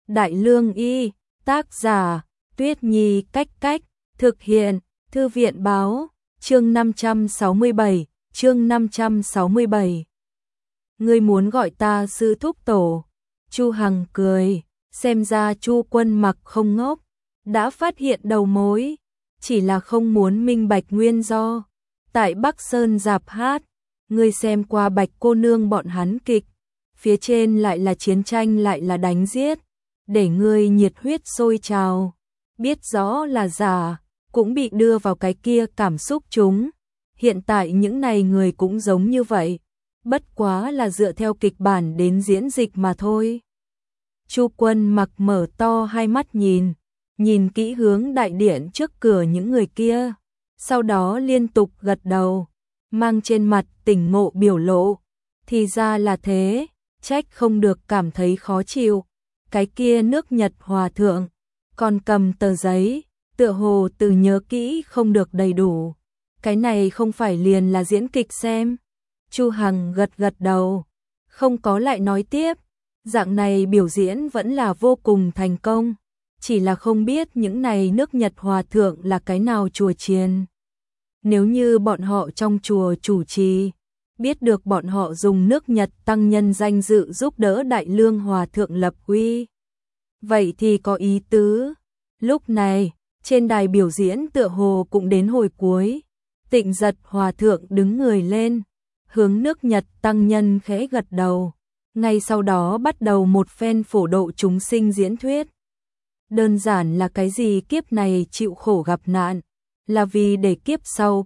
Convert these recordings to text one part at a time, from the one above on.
Đại Lương Y, tác giả, Tuyết Nhi Cách, thực hiện, Thư viện báo, chương 567, chương 567. Ngươi muốn gọi ta sư thúc tổ? Chu Hằng cười, xem ra Chu Quân Mặc không ngốc, đã phát hiện đầu mối, chỉ là không muốn minh bạch nguyên do. Tại Bắc Sơn Dạp Hát, ngươi xem qua Bạch cô nương bọn hắn kịch, phía trên lại là chiến tranh lại là đánh giết, để ngươi nhiệt huyết sôi trào, biết rõ là giả, cũng bị đưa vào cái kia cảm xúc chúng. Hiện tại những này người cũng giống như vậy, bất quá là dựa theo kịch bản đến diễn dịch mà thôi. Chu Quân Mặc mở to hai mắt nhìn kỹ hướng đại điện trước cửa những người kia, sau đó liên tục gật đầu, mang trên mặt tỉnh ngộ biểu lộ. Thì ra là thế, trách không được cảm thấy khó chịu. Cái kia nước Nhật hòa thượng, còn cầm tờ giấy, tựa hồ từ nhớ kỹ không được đầy đủ. Cái này không phải liền là diễn kịch xem. Chu Hằng gật đầu, không có lại nói tiếp. Dạng này biểu diễn vẫn là vô cùng thành công, chỉ là không biết những này nước Nhật hòa thượng là cái nào chùa chiền. Nếu như bọn họ trong chùa chủ trì, biết được bọn họ dùng nước Nhật tăng nhân danh dự giúp đỡ Đại Lương hòa thượng lập uy, vậy thì có ý tứ. Lúc này, trên đài biểu diễn tựa hồ cũng đến hồi cuối. Tịnh Giật hòa thượng đứng người lên, hướng nước Nhật tăng nhân khẽ gật đầu. Ngay sau đó bắt đầu một phen phổ độ chúng sinh diễn thuyết. Đơn giản là cái gì kiếp này chịu khổ gặp nạn, là vì để kiếp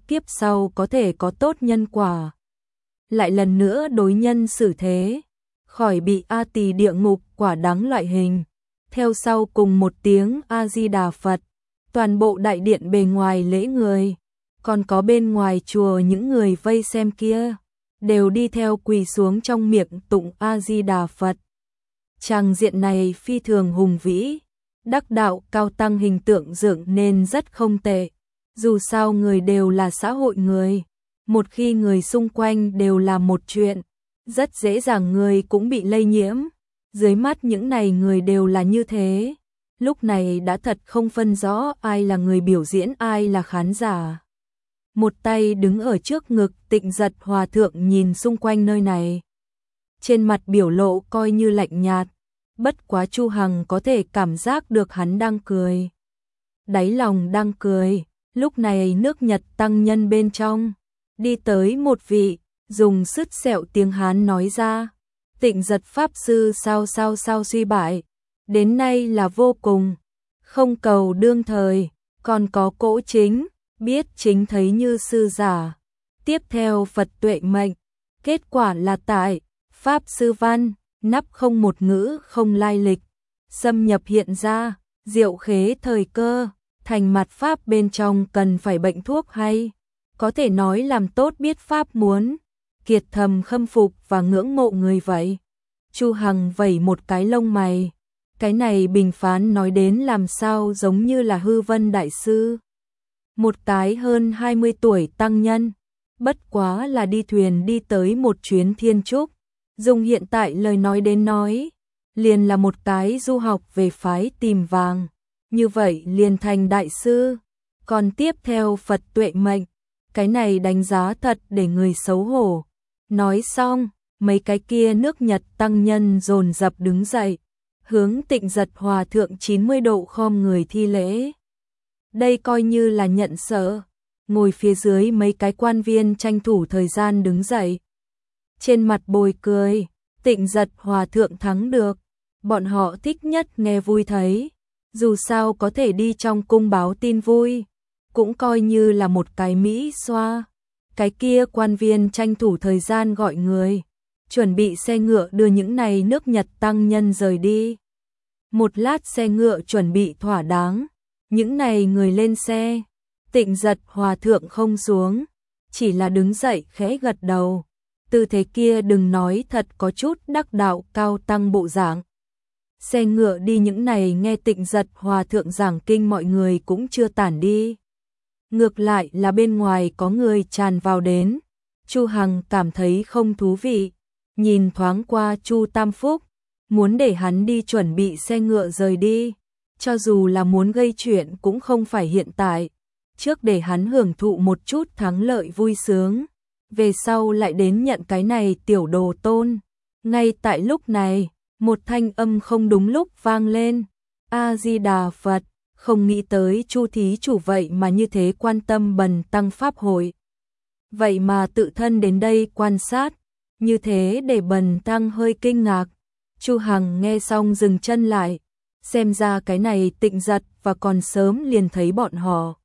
sau có thể có tốt nhân quả. Lại lần nữa đối nhân xử thế, khỏi bị A Tỳ địa ngục quả đắng loại hình. Theo sau cùng một tiếng A Di Đà Phật, toàn bộ đại điện bề ngoài lễ người, còn có bên ngoài chùa những người vây xem kia, đều đi theo quỳ xuống trong miệng tụng A Di Đà Phật. Tràng diện này phi thường hùng vĩ, đắc đạo cao tăng hình tượng dựng nên rất không tệ. Dù sao người đều là xã hội người, một khi người xung quanh đều là một chuyện, rất dễ dàng người cũng bị lây nhiễm. Dưới mắt những này người đều là như thế, lúc này đã thật không phân rõ ai là người biểu diễn ai là khán giả. Một tay đứng ở trước ngực Tịnh Giật hòa thượng nhìn xung quanh nơi này, trên mặt biểu lộ coi như lạnh nhạt, bất quá Chu Hằng có thể cảm giác được hắn đang cười. Đáy lòng đang cười. Lúc này nước Nhật tăng nhân bên trong, đi tới một vị, dùng sứt sẹo tiếng Hán nói ra, Tịnh Giật pháp sư sao suy bại, đến nay là vô cùng, không cầu đương thời, còn có cỗ chính, biết chính thấy như sư giả. Tiếp theo Phật tuệ mệnh, kết quả là tại, pháp sư văn, nắp không một ngữ không lai lịch, xâm nhập hiện ra, diệu khế thời cơ. Thành mặt pháp bên trong cần phải bệnh thuốc hay, có thể nói làm tốt biết pháp muốn, kiệt thầm khâm phục và ngưỡng mộ người vậy. Chu Hằng vẩy một cái lông mày, cái này bình phán nói đến làm sao giống như là Hư Vân đại sư. Một cái hơn 20 tuổi tăng nhân, bất quá là đi thuyền đi tới một chuyến thiên trúc, dùng hiện tại lời nói đến nói, liền là một cái du học về phái tìm vàng. Như vậy liền thành đại sư, còn tiếp theo Phật tuệ mệnh, cái này đánh giá thật để người xấu hổ. Nói xong, mấy cái kia nước Nhật tăng nhân dồn dập đứng dậy, hướng Tịnh Giật hòa thượng 90 độ khom người thi lễ. Đây coi như là nhận sợ, ngồi phía dưới mấy cái quan viên tranh thủ thời gian đứng dậy. Trên mặt bồi cười, Tịnh Giật hòa thượng thắng được, bọn họ thích nhất nghe vui thấy. Dù sao có thể đi trong cung báo tin vui, cũng coi như là một cái mỹ xoa. Cái kia quan viên tranh thủ thời gian gọi người, chuẩn bị xe ngựa đưa những này nước Nhật tăng nhân rời đi. Một lát xe ngựa chuẩn bị thỏa đáng, những này người lên xe, Tịnh Giật hòa thượng không xuống, chỉ là đứng dậy khẽ gật đầu. Tư thế kia đừng nói thật có chút đắc đạo cao tăng bộ dạng. Xe ngựa đi những này nghe Tịnh Giật hòa thượng giảng kinh mọi người cũng chưa tản đi. Ngược lại là bên ngoài có người tràn vào đến. Chu Hằng cảm thấy không thú vị, nhìn thoáng qua Chu Tam Phúc, muốn để hắn đi chuẩn bị xe ngựa rời đi. Cho dù là muốn gây chuyện cũng không phải hiện tại, trước để hắn hưởng thụ một chút thắng lợi vui sướng, về sau lại đến nhận cái này tiểu đồ tôn. Ngay tại lúc này, một thanh âm không đúng lúc vang lên. A-di-đà Phật, không nghĩ tới Chu thí chủ vậy mà như thế quan tâm Bần tăng pháp hội. Vậy mà tự thân đến đây quan sát, như thế để Bần tăng hơi kinh ngạc. Chu Hằng nghe xong dừng chân lại, xem ra cái này Tịnh Giật và còn sớm liền thấy bọn họ.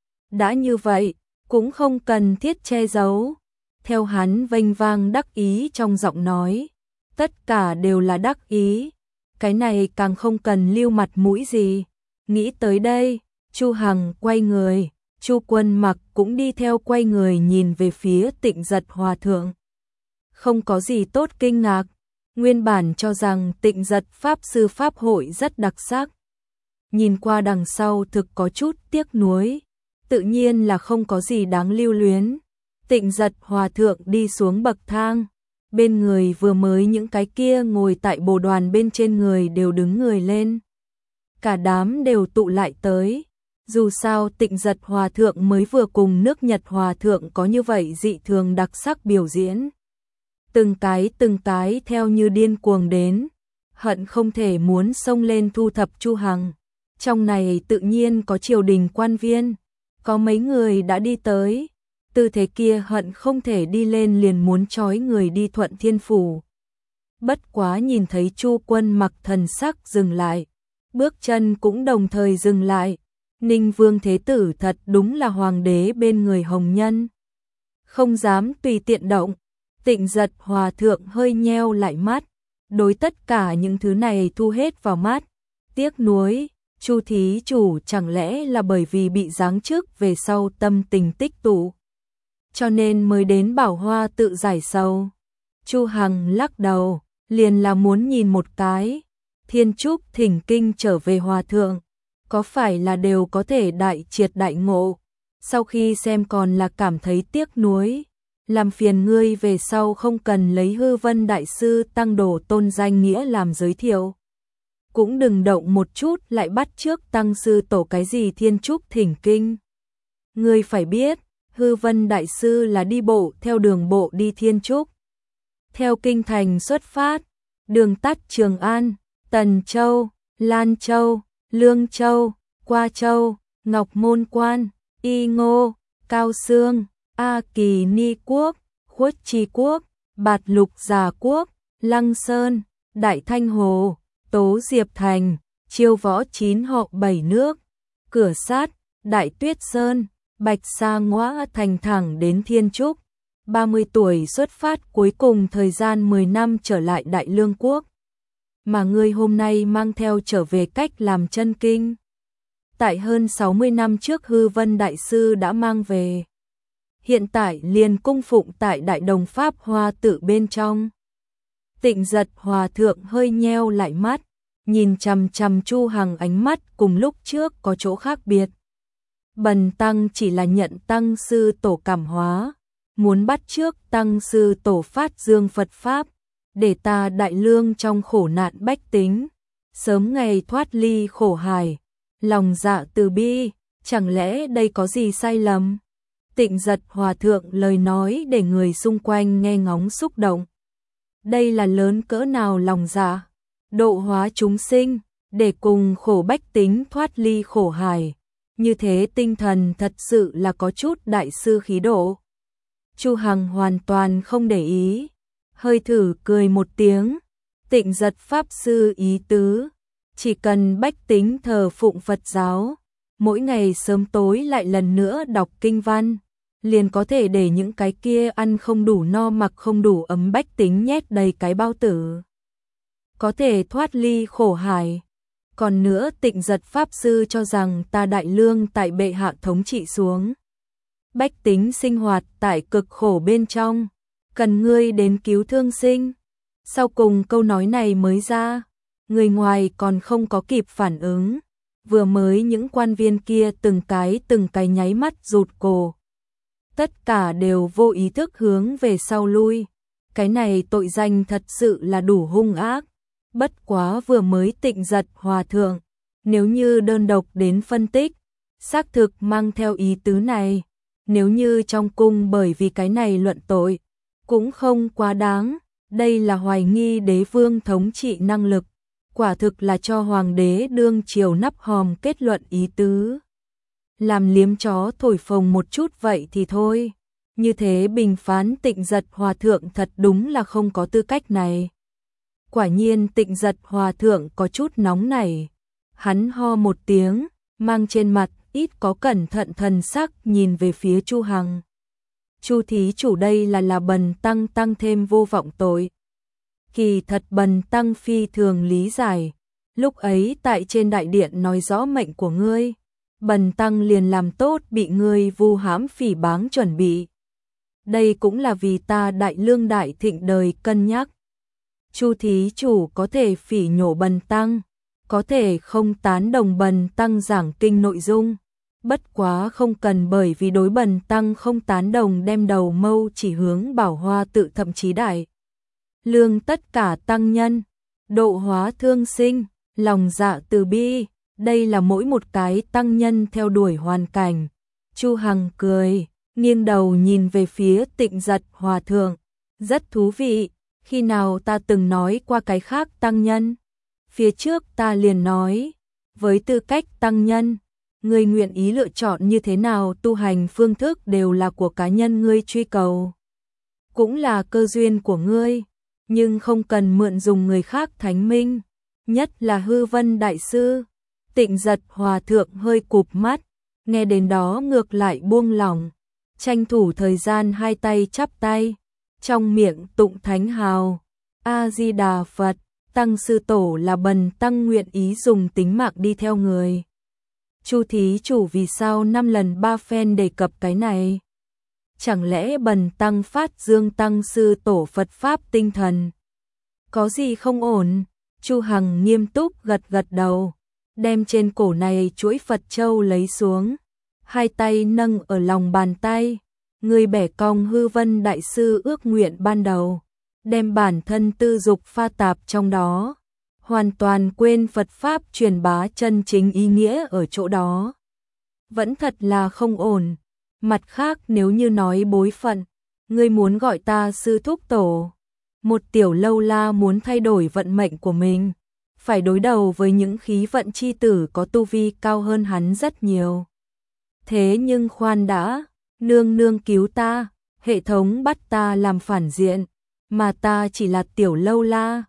Đã như vậy, cũng không cần thiết che giấu. Theo hắn vênh vang đắc ý trong giọng nói, tất cả đều là đắc ý, cái này càng không cần lưu mặt mũi gì. Nghĩ tới đây, Chu Hằng quay người, Chu Quân Mặc cũng đi theo quay người nhìn về phía Tịnh Giật Hòa Thượng. Không có gì tốt kinh ngạc, nguyên bản cho rằng Tịnh Giật Pháp Sư Pháp hội rất đặc sắc. Nhìn qua đằng sau thực có chút tiếc nuối, tự nhiên là không có gì đáng lưu luyến. Tịnh Giật Hòa Thượng đi xuống bậc thang, bên người vừa mới những cái kia ngồi tại bồ đoàn bên trên người đều đứng người lên. Cả đám đều tụ lại tới, dù sao Tịnh Giật Hòa Thượng mới vừa cùng nước Nhật Hòa Thượng có như vậy dị thường đặc sắc biểu diễn. Từng cái theo như điên cuồng đến, hận không thể muốn xông lên thu thập Chu Hằng. Trong này tự nhiên có triều đình quan viên, có mấy người đã đi tới, tư thế kia hận không thể đi lên liền muốn trói người đi Thuận Thiên Phủ. Bất quá nhìn thấy Chu Quân Mặc thần sắc dừng lại, bước chân cũng đồng thời dừng lại. Ninh Vương Thế Tử thật đúng là hoàng đế bên người hồng nhân, không dám tùy tiện động. Tịnh Giật Hòa Thượng hơi nheo lại mắt, đối tất cả những thứ này thu hết vào mắt. Tiếc nuối, Chu thí chủ chẳng lẽ là bởi vì bị giáng chức về sau tâm tình tích tụ, cho nên mới đến Bảo Hoa tự giải sầu. Chu Hằng lắc đầu, liền là muốn nhìn một cái. Thiên Trúc thỉnh kinh trở về Hòa Thượng, có phải là đều có thể đại triệt đại ngộ? Sau khi xem còn là cảm thấy tiếc nuối, làm phiền ngươi về sau không cần lấy Hư Vân Đại Sư Tăng Đồ tôn danh nghĩa làm giới thiệu. Cũng đừng động một chút lại bắt trước Tăng Sư Tổ cái gì Thiên Trúc thỉnh kinh. Ngươi phải biết, Hư Vân Đại Sư là đi bộ theo đường bộ đi Thiên Trúc. Theo kinh thành xuất phát, đường tắt Trường An, Tần Châu, Lan Châu, Lương Châu, Qua Châu, Ngọc Môn Quan, Y Ngô, Cao Xương, A Kỳ Ni Quốc, Khuất Tri Quốc, Bạt Lục Già Quốc, Lăng Sơn, Đại Thanh Hồ, Tố Diệp Thành, Chiêu Võ 9 họ 7 nước, Cửa Sát, Đại Tuyết Sơn, Bạch Sa Ngõa Thành thẳng đến Thiên Trúc. 30 tuổi xuất phát, cuối cùng thời gian 10 năm trở lại Đại Lương Quốc. Mà ngươi hôm nay mang theo trở về cách làm chân kinh. Tại hơn 60 năm trước Hư Vân Đại Sư đã mang về. Hiện tại liền cung phụng tại Đại Đồng Pháp Hoa tự bên trong. Tịnh Giật Hòa Thượng hơi nheo lại mắt, nhìn chằm chằm Chu Hằng, ánh mắt cùng lúc trước có chỗ khác biệt. Bần tăng chỉ là nhận Tăng Sư Tổ cảm hóa, muốn bắt chước Tăng Sư Tổ phát dương Phật Pháp, để ta Đại Lương trong khổ nạn bách tính, sớm ngày thoát ly khổ hải, lòng dạ từ bi, chẳng lẽ đây có gì sai lầm? Tịnh Giật Hòa Thượng lời nói để người xung quanh nghe ngóng xúc động. Đây là lớn cỡ nào lòng dạ, độ hóa chúng sinh, để cùng khổ bách tính thoát ly khổ hải. Như thế tinh thần thật sự là có chút đại sư khí độ. Chu Hằng hoàn toàn không để ý, hơi thử cười một tiếng. Tịnh Giật Pháp Sư ý tứ, chỉ cần bách tính thờ phụng Phật giáo, mỗi ngày sớm tối lại lần nữa đọc kinh văn, liền có thể để những cái kia ăn không đủ no mặc không đủ ấm bách tính nhét đầy cái bao tử, có thể thoát ly khổ hải. Còn nữa, Tịnh Giật Pháp Sư cho rằng ta Đại Lương tại bệ hạ thống trị xuống, bách tính sinh hoạt tại cực khổ bên trong, cần ngươi đến cứu thương sinh. Sau cùng câu nói này mới ra, người ngoài còn không có kịp phản ứng, vừa mới những quan viên kia từng cái nháy mắt rụt cổ. Tất cả đều vô ý thức hướng về sau lui. Cái này tội danh thật sự là đủ hung ác. Bất quá vừa mới Tịnh Giật Hòa Thượng, nếu như đơn độc đến phân tích, xác thực mang theo ý tứ này, nếu như trong cung bởi vì cái này luận tội, cũng không quá đáng, đây là hoài nghi đế vương thống trị năng lực, quả thực là cho hoàng đế đương triều nắp hòm kết luận ý tứ. Làm liếm chó thổi phồng một chút vậy thì thôi, như thế bình phán Tịnh Giật Hòa Thượng thật đúng là không có tư cách này. Quả nhiên Tịnh Giật Hòa Thượng có chút nóng nảy, hắn ho một tiếng, mang trên mặt ít có cẩn thận thần sắc nhìn về phía Chu Hằng. Chu thí chủ đây là Bần tăng tăng thêm vô vọng tội. Kỳ thật Bần tăng phi thường lý giải, lúc ấy tại trên đại điện nói rõ mệnh của ngươi, Bần tăng liền làm tốt bị ngươi vu hãm phỉ báng chuẩn bị. Đây cũng là vì ta đại lương đại thịnh đời cân nhắc. Chu thí chủ có thể phỉ nhổ Bần tăng, có thể không tán đồng Bần tăng giảng kinh nội dung, bất quá không cần bởi vì đối Bần tăng không tán đồng đem đầu mâu chỉ hướng Bảo Hoa tự thậm chí đại lương tất cả tăng nhân, độ hóa thương sinh, lòng dạ từ bi, đây là mỗi một cái tăng nhân theo đuổi hoàn cảnh. Chu Hằng cười, nghiêng đầu nhìn về phía Tịnh Giật Hòa Thượng, rất thú vị, khi nào ta từng nói qua cái khác tăng nhân? Phía trước ta liền nói, với tư cách tăng nhân, ngươi nguyện ý lựa chọn như thế nào tu hành phương thức đều là của cá nhân ngươi truy cầu, cũng là cơ duyên của ngươi, nhưng không cần mượn dùng người khác thánh minh, nhất là Hư Vân Đại Sư. Tịnh Giật Hòa Thượng hơi cụp mắt, nghe đến đó ngược lại buông lỏng, tranh thủ thời gian hai tay chắp tay, trong miệng tụng thánh hào, A-di-đà Phật, tăng sư tổ là Bần tăng nguyện ý dùng tính mạng đi theo người. Chu thí chủ vì sao 5 lần 3 phen đề cập cái này? Chẳng lẽ Bần tăng phát dương tăng sư tổ Phật Pháp tinh thần? Có gì không ổn? Chu Hằng nghiêm túc gật gật đầu, đem trên cổ này chuỗi Phật châu lấy xuống, hai tay nâng ở lòng bàn tay, người bẻ cong Hư Vân Đại Sư ước nguyện ban đầu, đem bản thân tư dục pha tạp trong đó, hoàn toàn quên Phật Pháp truyền bá chân chính ý nghĩa ở chỗ đó. Vẫn thật là không ổn. Mặt khác nếu như nói bối phận, ngươi muốn gọi ta sư thúc tổ. Một tiểu lâu la muốn thay đổi vận mệnh của mình, phải đối đầu với những khí vận chi tử có tu vi cao hơn hắn rất nhiều. Thế nhưng khoan đã, nương nương cứu ta, hệ thống bắt ta làm phản diện, mà ta chỉ là tiểu lâu la,